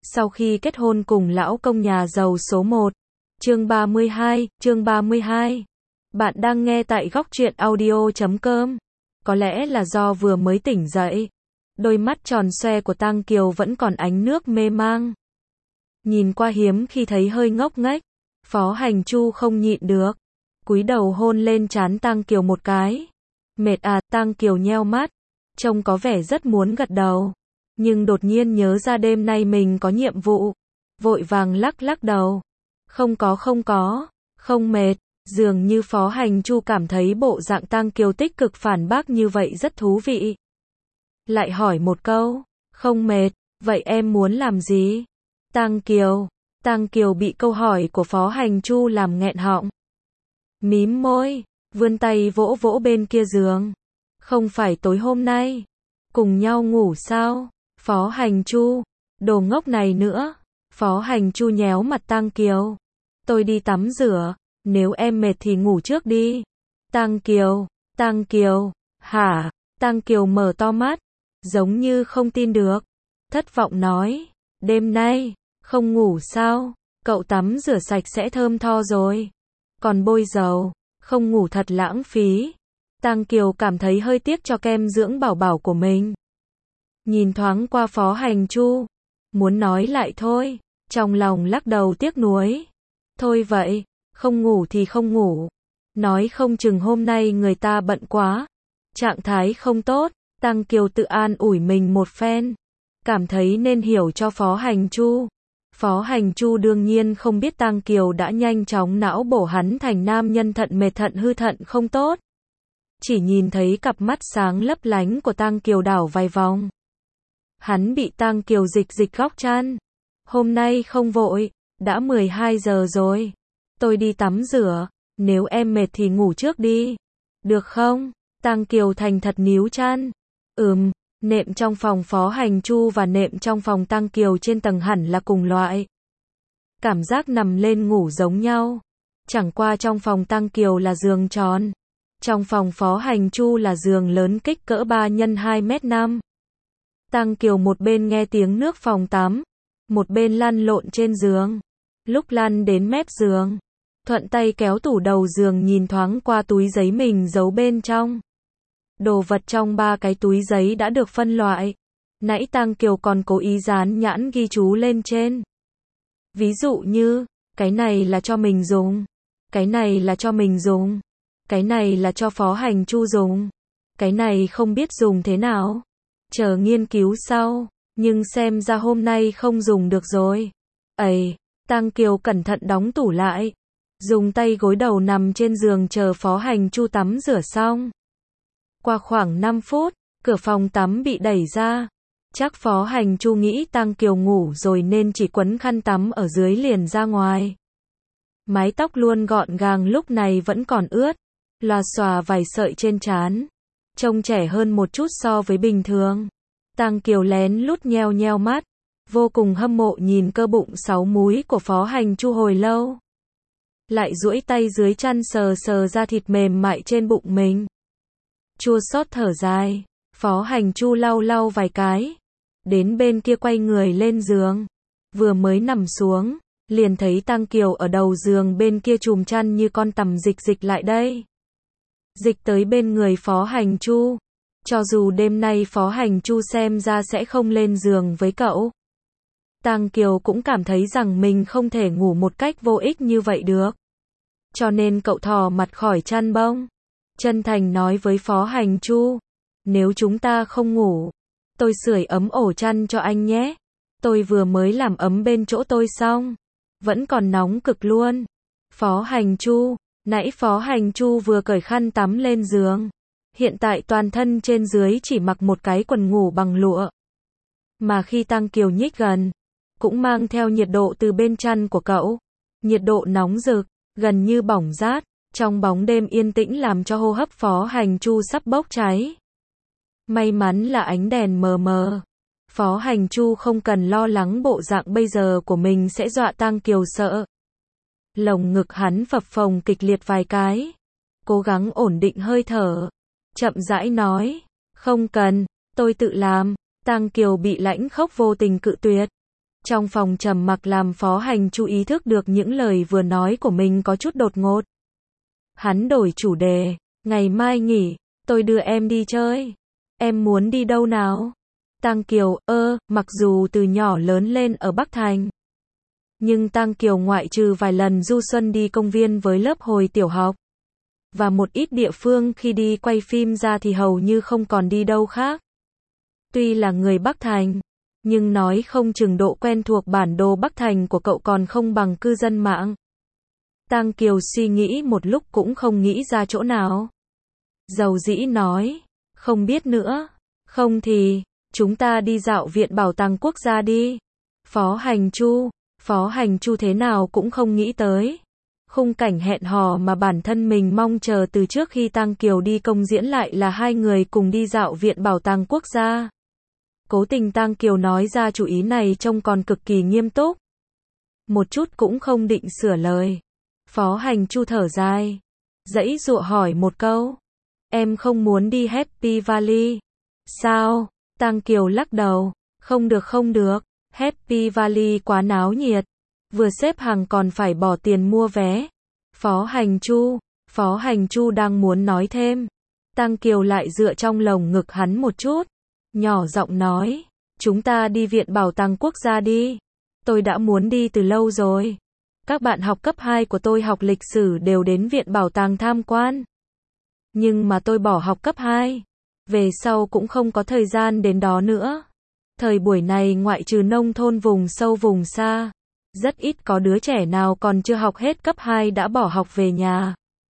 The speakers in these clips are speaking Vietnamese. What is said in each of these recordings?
sau khi kết hôn cùng lão công nhà giàu số 1. Chương 32. Bạn đang nghe tại góc truyện audio.com. Có lẽ là do vừa mới tỉnh dậy, đôi mắt tròn xoe của Tang Kiều vẫn còn ánh nước mê mang. Nhìn qua hiếm khi thấy hơi ngốc nghếch, Phó Hành Chu không nhịn được, cúi đầu hôn lên trán Tang Kiều một cái. Mệt à? Tang Kiều nheo mắt, trông có vẻ rất muốn gật đầu, nhưng đột nhiên nhớ ra đêm nay mình có nhiệm vụ, vội vàng lắc đầu. Không có, không mệt. Dường như Phó Hành Chu cảm thấy bộ dạng Tang Kiều tích cực phản bác như vậy rất thú vị. Lại hỏi một câu, không mệt, vậy em muốn làm gì? Tang Kiều bị câu hỏi của Phó Hành Chu làm nghẹn họng. Mím môi, vươn tay vỗ vỗ bên kia giường. Không phải tối hôm nay cùng nhau ngủ sao? Phó Hành Chu, đồ ngốc này nữa. Phó Hành Chu nhéo mặt Tang Kiều. Tôi đi tắm rửa, nếu em mệt thì ngủ trước đi. Tang Kiều, hả? Tang Kiều mở to mắt, giống như không tin được, thất vọng nói, đêm nay không ngủ sao? Cậu tắm rửa sạch sẽ thơm tho rồi, còn bôi dầu, không ngủ thật lãng phí. Tang Kiều cảm thấy hơi tiếc cho kem dưỡng bảo bảo của mình. Nhìn thoáng qua Phó Hành Chu, muốn nói lại thôi, trong lòng lắc đầu tiếc nuối. Thôi vậy, không ngủ thì không ngủ. Nói không chừng hôm nay người ta bận quá, trạng thái không tốt. Tang Kiều tự an ủi mình một phen, cảm thấy nên hiểu cho Phó Hành Chu. Phó Hành Chu đương nhiên không biết Tang Kiều đã nhanh chóng não bổ hắn thành nam nhân thận mệt thận hư thận không tốt. Chỉ nhìn thấy cặp mắt sáng lấp lánh của Tang Kiều đảo vài vòng. Hắn bị Tang Kiều dịch góc chăn. Hôm nay không vội, đã 12 giờ rồi. Tôi đi tắm rửa, nếu em mệt thì ngủ trước đi. Được không? Tang Kiều thành thật níu chăn. Nệm trong phòng Phó Hành Chu và nệm trong phòng Tang Kiều trên tầng hẳn là cùng loại. Cảm giác nằm lên ngủ giống nhau. Chẳng qua trong phòng Tang Kiều là giường tròn, trong phòng Phó Hành Chu là giường lớn kích cỡ 3x2m5. Tang Kiều một bên nghe tiếng nước phòng tắm, một bên lăn lộn trên giường. Lúc lăn đến mép giường, thuận tay kéo tủ đầu giường nhìn thoáng qua túi giấy mình giấu bên trong. Đồ vật trong 3 cái túi giấy đã được phân loại. Nãy Tang Kiều còn cố ý dán nhãn ghi chú lên trên. Ví dụ như, cái này là cho mình dùng, cái này là cho mình dùng, cái này là cho Phó Hành Chu dùng, cái này không biết dùng thế nào, chờ nghiên cứu sau, nhưng xem ra hôm nay không dùng được rồi. Tang Kiều cẩn thận đóng tủ lại, dùng tay gối đầu nằm trên giường chờ Phó Hành Chu tắm rửa xong. Qua khoảng 5 phút, cửa phòng tắm bị đẩy ra. Chắc Phó Hành Chu nghĩ Tang Kiều ngủ rồi nên chỉ quấn khăn tắm ở dưới liền ra ngoài. Mái tóc luôn gọn gàng lúc này vẫn còn ướt, lòa xòa vài sợi trên trán, trông trẻ hơn một chút so với bình thường. Tang Kiều lén lút nheo mắt, vô cùng hâm mộ nhìn cơ bụng 6 múi của Phó Hành Chu hồi lâu. Lại duỗi tay dưới chăn sờ da thịt mềm mại trên bụng mình. Chua xót thở dài, Phó Hành Chu lau vài cái, đến bên kia quay người lên giường. Vừa mới nằm xuống, liền thấy Tang Kiều ở đầu giường bên kia chùm chăn như con tằm dịch lại đây. Dịch tới bên người Phó Hành Chu. Cho dù đêm nay Phó Hành Chu xem ra sẽ không lên giường với cậu, Tang Kiều cũng cảm thấy rằng mình không thể ngủ một cách vô ích như vậy được. Cho nên cậu thò mặt khỏi chăn bông, chân thành nói với Phó Hành Chu, nếu chúng ta không ngủ, tôi sưởi ấm ổ chăn cho anh nhé. Tôi vừa mới làm ấm bên chỗ tôi xong, vẫn còn nóng cực luôn. Phó Hành Chu, nãy Phó Hành Chu vừa cởi khăn tắm lên giường, hiện tại toàn thân trên dưới chỉ mặc một cái quần ngủ bằng lụa. Mà khi Tang Kiều nhích gần, cũng mang theo nhiệt độ từ bên chăn của cậu. Nhiệt độ nóng rực, gần như bỏng rát, trong bóng đêm yên tĩnh làm cho hô hấp Phó Hành Chu sắp bốc cháy. May mắn là ánh đèn mờ mờ. Phó Hành Chu không cần lo lắng bộ dạng bây giờ của mình sẽ dọa Tang Kiều sợ. Lồng ngực hắn phập phồng kịch liệt vài cái, cố gắng ổn định hơi thở, chậm rãi nói, không cần, tôi tự làm. Tang Kiều bị lãnh khốc vô tình cự tuyệt. Trong phòng trầm mặc làm Phó Hành Chu ý thức được những lời vừa nói của mình có chút đột ngột. Hắn đổi chủ đề, ngày mai nghỉ, tôi đưa em đi chơi. Em muốn đi đâu nào? Tăng Kiều, mặc dù từ nhỏ lớn lên ở Bắc Thành. Nhưng Tăng Kiều ngoại trừ vài lần du xuân đi công viên với lớp hồi tiểu học. Và một ít địa phương khi đi quay phim ra thì hầu như không còn đi đâu khác. Tuy là người Bắc Thành, nhưng nói không chừng độ quen thuộc bản đồ Bắc Thành của cậu còn không bằng cư dân mạng. Tăng Kiều suy nghĩ một lúc cũng không nghĩ ra chỗ nào. Dầu dĩ nói, không biết nữa, không thì, chúng ta đi dạo viện bảo tàng quốc gia đi. Phó Hành Chu thế nào cũng không nghĩ tới. Khung cảnh hẹn hò mà bản thân mình mong chờ từ trước khi Tăng Kiều đi công diễn lại là hai người cùng đi dạo viện bảo tàng quốc gia. Cố tình Tăng Kiều nói ra chủ ý này trông còn cực kỳ nghiêm túc. Một chút cũng không định sửa lời. Phó Hành Chu thở dài, giãy giụa hỏi một câu. Em không muốn đi Happy Valley. Sao? Tăng Kiều lắc đầu. Không được. Happy Valley quá náo nhiệt. Vừa xếp hàng còn phải bỏ tiền mua vé. Phó Hành Chu đang muốn nói thêm. Tăng Kiều lại dựa trong lồng ngực hắn một chút. Nhỏ giọng nói. Chúng ta đi viện bảo tàng quốc gia đi. Tôi đã muốn đi từ lâu rồi. Các bạn học cấp 2 của tôi học lịch sử đều đến viện bảo tàng tham quan. Nhưng mà tôi bỏ học cấp 2. Về sau cũng không có thời gian đến đó nữa. Thời buổi này ngoại trừ nông thôn vùng sâu vùng xa, rất ít có đứa trẻ nào còn chưa học hết cấp 2 đã bỏ học về nhà.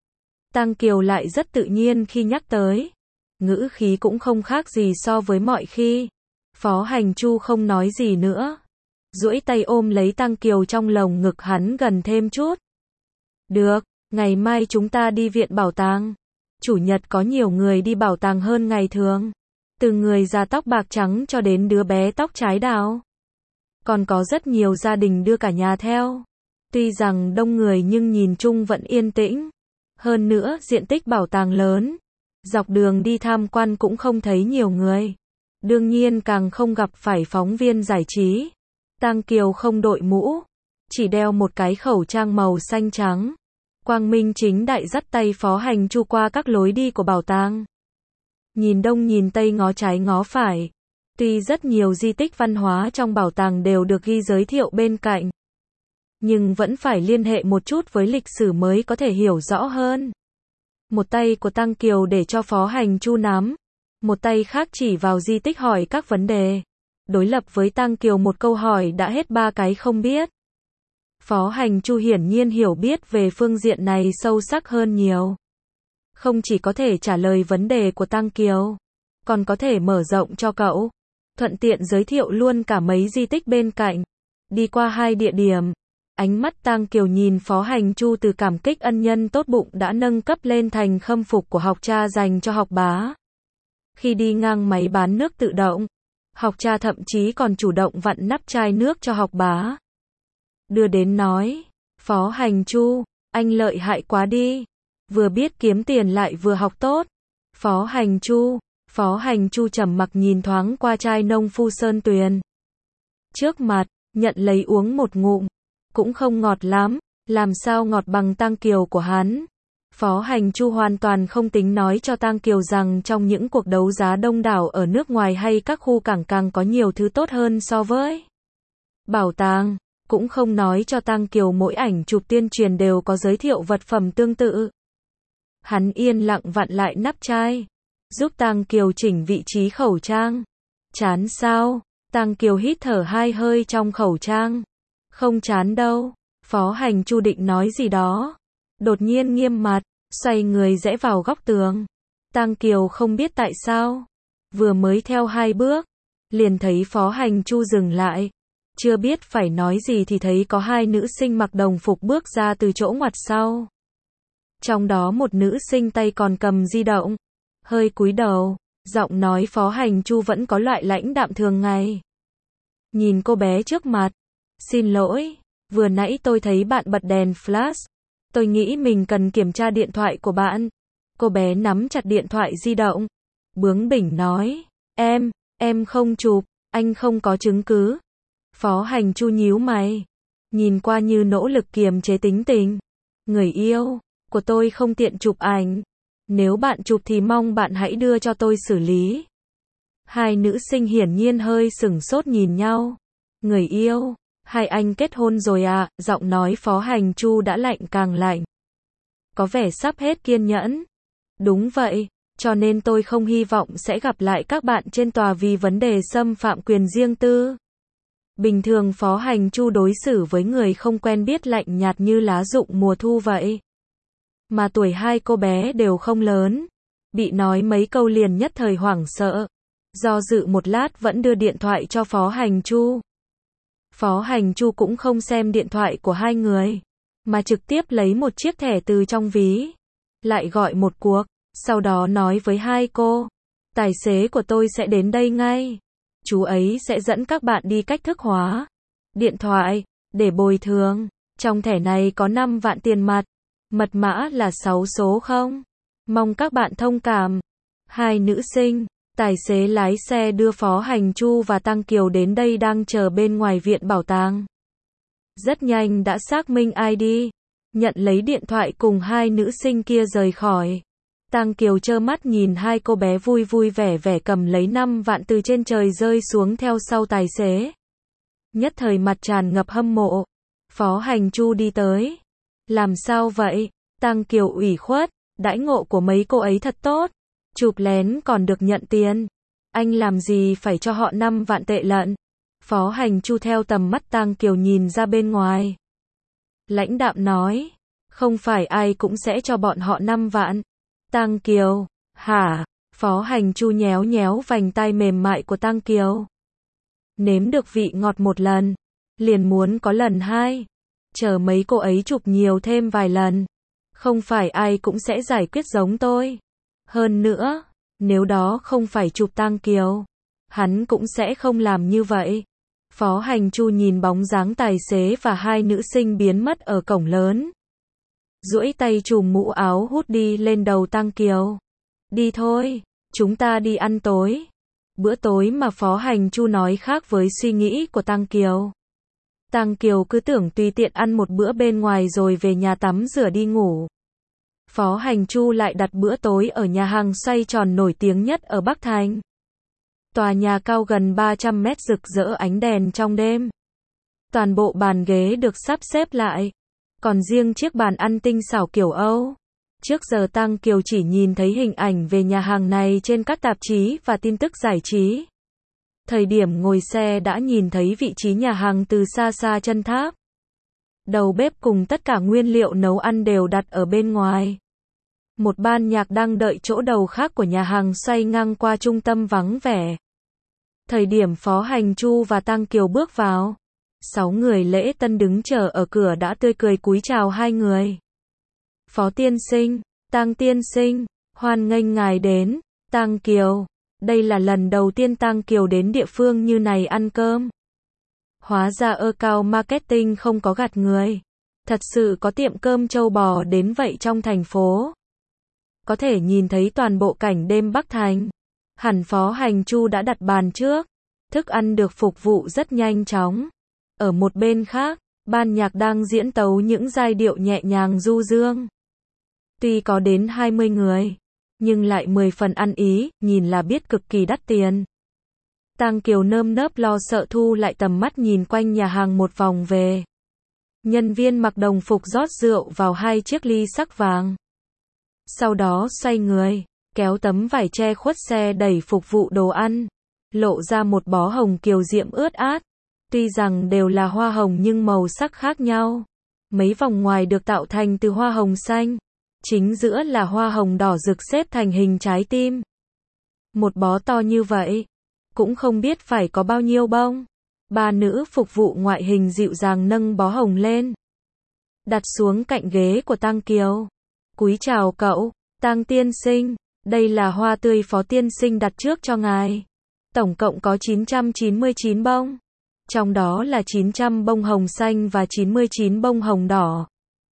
Tăng Kiều lại rất tự nhiên khi nhắc tới. Ngữ khí cũng không khác gì so với mọi khi. Phó Hành Chu không nói gì nữa. Duỗi tay ôm lấy Tăng Kiều trong lồng ngực hắn gần thêm chút. Được, ngày mai chúng ta đi viện bảo tàng. Chủ nhật có nhiều người đi bảo tàng hơn ngày thường. Từ người già tóc bạc trắng cho đến đứa bé tóc trái đào. Còn có rất nhiều gia đình đưa cả nhà theo. Tuy rằng đông người nhưng nhìn chung vẫn yên tĩnh. Hơn nữa diện tích bảo tàng lớn. Dọc đường đi tham quan cũng không thấy nhiều người. Đương nhiên càng không gặp phải phóng viên giải trí. Tăng Kiều không đội mũ. Chỉ đeo một cái khẩu trang màu xanh trắng. Quang minh chính đại dắt tay Phó Hành Chu qua các lối đi của bảo tàng. Nhìn đông nhìn tây ngó trái ngó phải. Tuy rất nhiều di tích văn hóa trong bảo tàng đều được ghi giới thiệu bên cạnh. Nhưng vẫn phải liên hệ một chút với lịch sử mới có thể hiểu rõ hơn. Một tay của Tăng Kiều để cho Phó Hành Chu nắm. Một tay khác chỉ vào di tích hỏi các vấn đề. Đối lập với Tăng Kiều một câu hỏi đã hết 3 cái không biết. Phó Hành Chu hiển nhiên hiểu biết về phương diện này sâu sắc hơn nhiều. Không chỉ có thể trả lời vấn đề của Tăng Kiều, còn có thể mở rộng cho cậu. Thuận tiện giới thiệu luôn cả mấy di tích bên cạnh. Đi qua 2 địa điểm. Ánh mắt Tăng Kiều nhìn Phó Hành Chu từ cảm kích ân nhân tốt bụng đã nâng cấp lên thành khâm phục của học cha dành cho học bá. Khi đi ngang máy bán nước tự động, học cha thậm chí còn chủ động vặn nắp chai nước cho học bá. Đưa đến nói, Phó Hành Chu, anh lợi hại quá đi. Vừa biết kiếm tiền lại vừa học tốt. Phó Hành Chu trầm mặc nhìn thoáng qua chai nông phu sơn tuyền. Trước mặt, nhận lấy uống một ngụm. Cũng không ngọt lắm, làm sao ngọt bằng Tăng Kiều của hắn. Phó Hành Chu hoàn toàn không tính nói cho Tăng Kiều rằng trong những cuộc đấu giá đông đảo ở nước ngoài hay các khu cảng càng có nhiều thứ tốt hơn so với bảo tàng. Cũng không nói cho Tăng Kiều mỗi ảnh chụp tuyên truyền đều có giới thiệu vật phẩm tương tự. Hắn yên lặng vặn lại nắp chai, giúp Tăng Kiều chỉnh vị trí khẩu trang. Chán sao? Tăng Kiều hít thở 2 hơi trong khẩu trang. Không chán đâu. Phó Hành Chu định nói gì đó. Đột nhiên nghiêm mặt, xoay người rẽ vào góc tường. Tăng Kiều không biết tại sao. Vừa mới theo 2 bước, liền thấy Phó Hành Chu dừng lại. Chưa biết phải nói gì thì thấy có 2 nữ sinh mặc đồng phục bước ra từ chỗ ngoặt sau. Trong đó một nữ sinh tay còn cầm di động. Hơi cúi đầu, giọng nói Phó Hành Chu vẫn có loại lãnh đạm thường ngày. Nhìn cô bé trước mặt. Xin lỗi, vừa nãy tôi thấy bạn bật đèn flash. Tôi nghĩ mình cần kiểm tra điện thoại của bạn. Cô bé nắm chặt điện thoại di động. Bướng bỉnh nói. Em không chụp, anh không có chứng cứ. Phó Hành Chu nhíu mày, nhìn qua như nỗ lực kiềm chế tính tình. Người yêu của tôi không tiện chụp ảnh. Nếu bạn chụp thì mong bạn hãy đưa cho tôi xử lý. Hai nữ sinh hiển nhiên hơi sửng sốt nhìn nhau. Người yêu, hai anh kết hôn rồi à? Giọng nói Phó Hành Chu đã lạnh càng lạnh. Có vẻ sắp hết kiên nhẫn. Đúng vậy, cho nên tôi không hy vọng sẽ gặp lại các bạn trên tòa vì vấn đề xâm phạm quyền riêng tư. Bình thường Phó Hành Chu đối xử với người không quen biết lạnh nhạt như lá rụng mùa thu vậy. Mà tuổi hai cô bé đều không lớn. Bị nói mấy câu liền nhất thời hoảng sợ. Do dự một lát vẫn đưa điện thoại cho Phó Hành Chu. Phó Hành Chu cũng không xem điện thoại của hai người, mà trực tiếp lấy một chiếc thẻ từ trong ví. Lại gọi một cuộc, sau đó nói với hai cô. Tài xế của tôi sẽ đến đây ngay. Chú ấy sẽ dẫn các bạn đi cách thức hóa. Điện thoại, để bồi thường. Trong thẻ này có 5 vạn tiền mặt. Mật mã là 6 số 0. Mong các bạn thông cảm. Hai nữ sinh, tài xế lái xe đưa Phó Hành Chu và Tăng Kiều đến đây đang chờ bên ngoài viện bảo tàng. Rất nhanh đã xác minh ID, nhận lấy điện thoại cùng hai nữ sinh kia rời khỏi. Tăng Kiều trơ mắt nhìn hai cô bé vui vui vẻ vẻ cầm lấy 5 vạn từ trên trời rơi xuống theo sau tài xế. Nhất thời mặt tràn ngập hâm mộ. Phó Hành Chu đi tới. Làm sao vậy? Tăng Kiều ủy khuất, đãi ngộ của mấy cô ấy thật tốt. Chụp lén còn được nhận tiền. Anh làm gì phải cho họ 5 vạn tệ lận? Phó Hành Chu theo tầm mắt Tăng Kiều nhìn ra bên ngoài. Lãnh đạm nói, không phải ai cũng sẽ cho bọn họ 5 vạn. Tăng Kiều, hả? Phó Hành Chu nhéo nhéo vành tai mềm mại của Tăng Kiều. Nếm được vị ngọt một lần, liền muốn có lần hai. Chờ mấy cô ấy chụp nhiều thêm vài lần. Không phải ai cũng sẽ giải quyết giống tôi. Hơn nữa, nếu đó không phải chụp Tăng Kiều, hắn cũng sẽ không làm như vậy. Phó Hành Chu nhìn bóng dáng tài xế và hai nữ sinh biến mất ở cổng lớn. Duỗi tay chùm mũ áo hút đi lên đầu Tăng Kiều. Đi thôi, chúng ta đi ăn tối. Bữa tối mà Phó Hành Chu nói khác với suy nghĩ của Tăng Kiều. Tăng Kiều cứ tưởng tùy tiện ăn một bữa bên ngoài rồi về nhà tắm rửa đi ngủ. Phó Hành Chu lại đặt bữa tối ở nhà hàng xoay tròn nổi tiếng nhất ở Bắc Thành. Tòa nhà cao gần 300 mét rực rỡ ánh đèn trong đêm. Toàn bộ bàn ghế được sắp xếp lại. Còn riêng chiếc bàn ăn tinh xảo kiểu Âu. Trước giờ Tăng Kiều chỉ nhìn thấy hình ảnh về nhà hàng này trên các tạp chí và tin tức giải trí. Thời điểm ngồi xe đã nhìn thấy vị trí nhà hàng từ xa xa chân tháp. Đầu bếp cùng tất cả nguyên liệu nấu ăn đều đặt ở bên ngoài. Một ban nhạc đang đợi chỗ đầu khác của nhà hàng xoay ngang qua trung tâm vắng vẻ. Thời điểm Phó Hành Chu và Tăng Kiều bước vào, 6 người lễ tân đứng chờ ở cửa đã tươi cười cúi chào hai người. Phó tiên sinh, Tăng tiên sinh, hoan nghênh ngài đến. Tăng Kiều, đây là lần đầu tiên Tăng Kiều đến địa phương như này ăn cơm. Hóa ra Cao Marketing không có gạt người. Thật sự có tiệm cơm trâu bò đến vậy trong thành phố. Có thể nhìn thấy toàn bộ cảnh đêm Bắc Thành. Hẳn Phó Hành Chu đã đặt bàn trước. Thức ăn được phục vụ rất nhanh chóng. Ở một bên khác, ban nhạc đang diễn tấu những giai điệu nhẹ nhàng du dương. Tuy có đến 20 người, nhưng lại 10 phần ăn ý, nhìn là biết cực kỳ đắt tiền. Tăng Kiều nơm nớp lo sợ thu lại tầm mắt nhìn quanh nhà hàng một vòng về. Nhân viên mặc đồng phục rót rượu vào 2 chiếc ly sắc vàng. Sau đó xoay người, kéo tấm vải che khuất xe đẩy phục vụ đồ ăn, lộ ra một bó hồng kiều diễm ướt át. Tuy rằng đều là hoa hồng nhưng màu sắc khác nhau. Mấy vòng ngoài được tạo thành từ hoa hồng xanh, chính giữa là hoa hồng đỏ rực xếp thành hình trái tim. Một bó to như vậy, cũng không biết phải có bao nhiêu bông. Ba nữ phục vụ ngoại hình dịu dàng nâng bó hồng lên, đặt xuống cạnh ghế của Tăng Kiều. Cúi chào cậu, Tăng tiên sinh, đây là hoa tươi Phó tiên sinh đặt trước cho ngài. Tổng cộng có 999 bông. Trong đó là 900 bông hồng xanh và 99 bông hồng đỏ.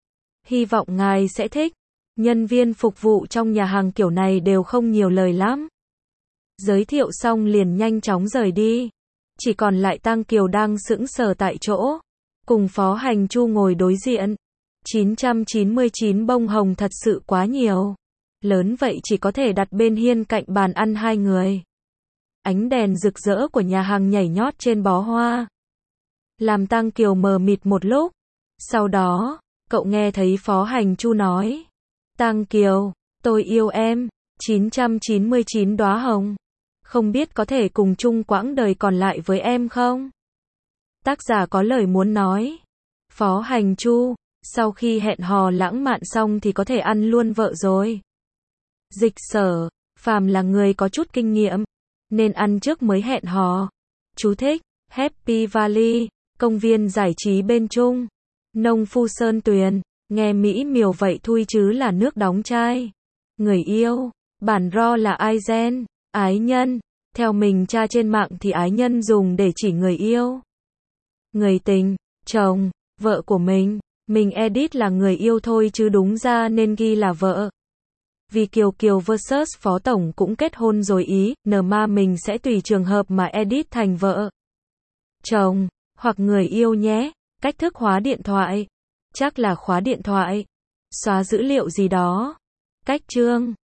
Hy vọng ngài sẽ thích. Nhân viên phục vụ trong nhà hàng kiểu này đều không nhiều lời lắm. Giới thiệu xong liền nhanh chóng rời đi. Chỉ còn lại Tang Kiều đang sững sờ tại chỗ, cùng Phó Hành Chu ngồi đối diện. 999 bông hồng thật sự quá nhiều. Lớn vậy chỉ có thể đặt bên hiên cạnh bàn ăn hai người. Ánh đèn rực rỡ của nhà hàng nhảy nhót trên bó hoa, làm Tang Kiều mờ mịt một lúc. Sau đó, cậu nghe thấy Phó Hành Chu nói: Tang Kiều, tôi yêu em. 999 đóa hồng. Không biết có thể cùng chung quãng đời còn lại với em không? Tác giả có lời muốn nói. Phó Hành Chu, sau khi hẹn hò lãng mạn xong thì có thể ăn luôn vợ rồi. Dịch sở, phàm là người có chút kinh nghiệm, nên ăn trước mới hẹn hò. Chú thích: Happy Valley, công viên giải trí bên Trung. Nông Phu Sơn Tuyền, nghe mỹ miều vậy thui chứ là nước đóng chai. Người yêu, bản ro là ai gen, ái nhân. Theo mình tra trên mạng thì ái nhân dùng để chỉ người yêu, người tình, chồng, vợ của mình edit là người yêu thôi chứ đúng ra nên ghi là vợ. Vì Kiều Kiều vs Phó Tổng cũng kết hôn rồi ý, mà mình sẽ tùy trường hợp mà edit thành vợ, chồng, hoặc người yêu nhé. Cách thức khóa điện thoại. Chắc là khóa điện thoại, xóa dữ liệu gì đó. Cách chương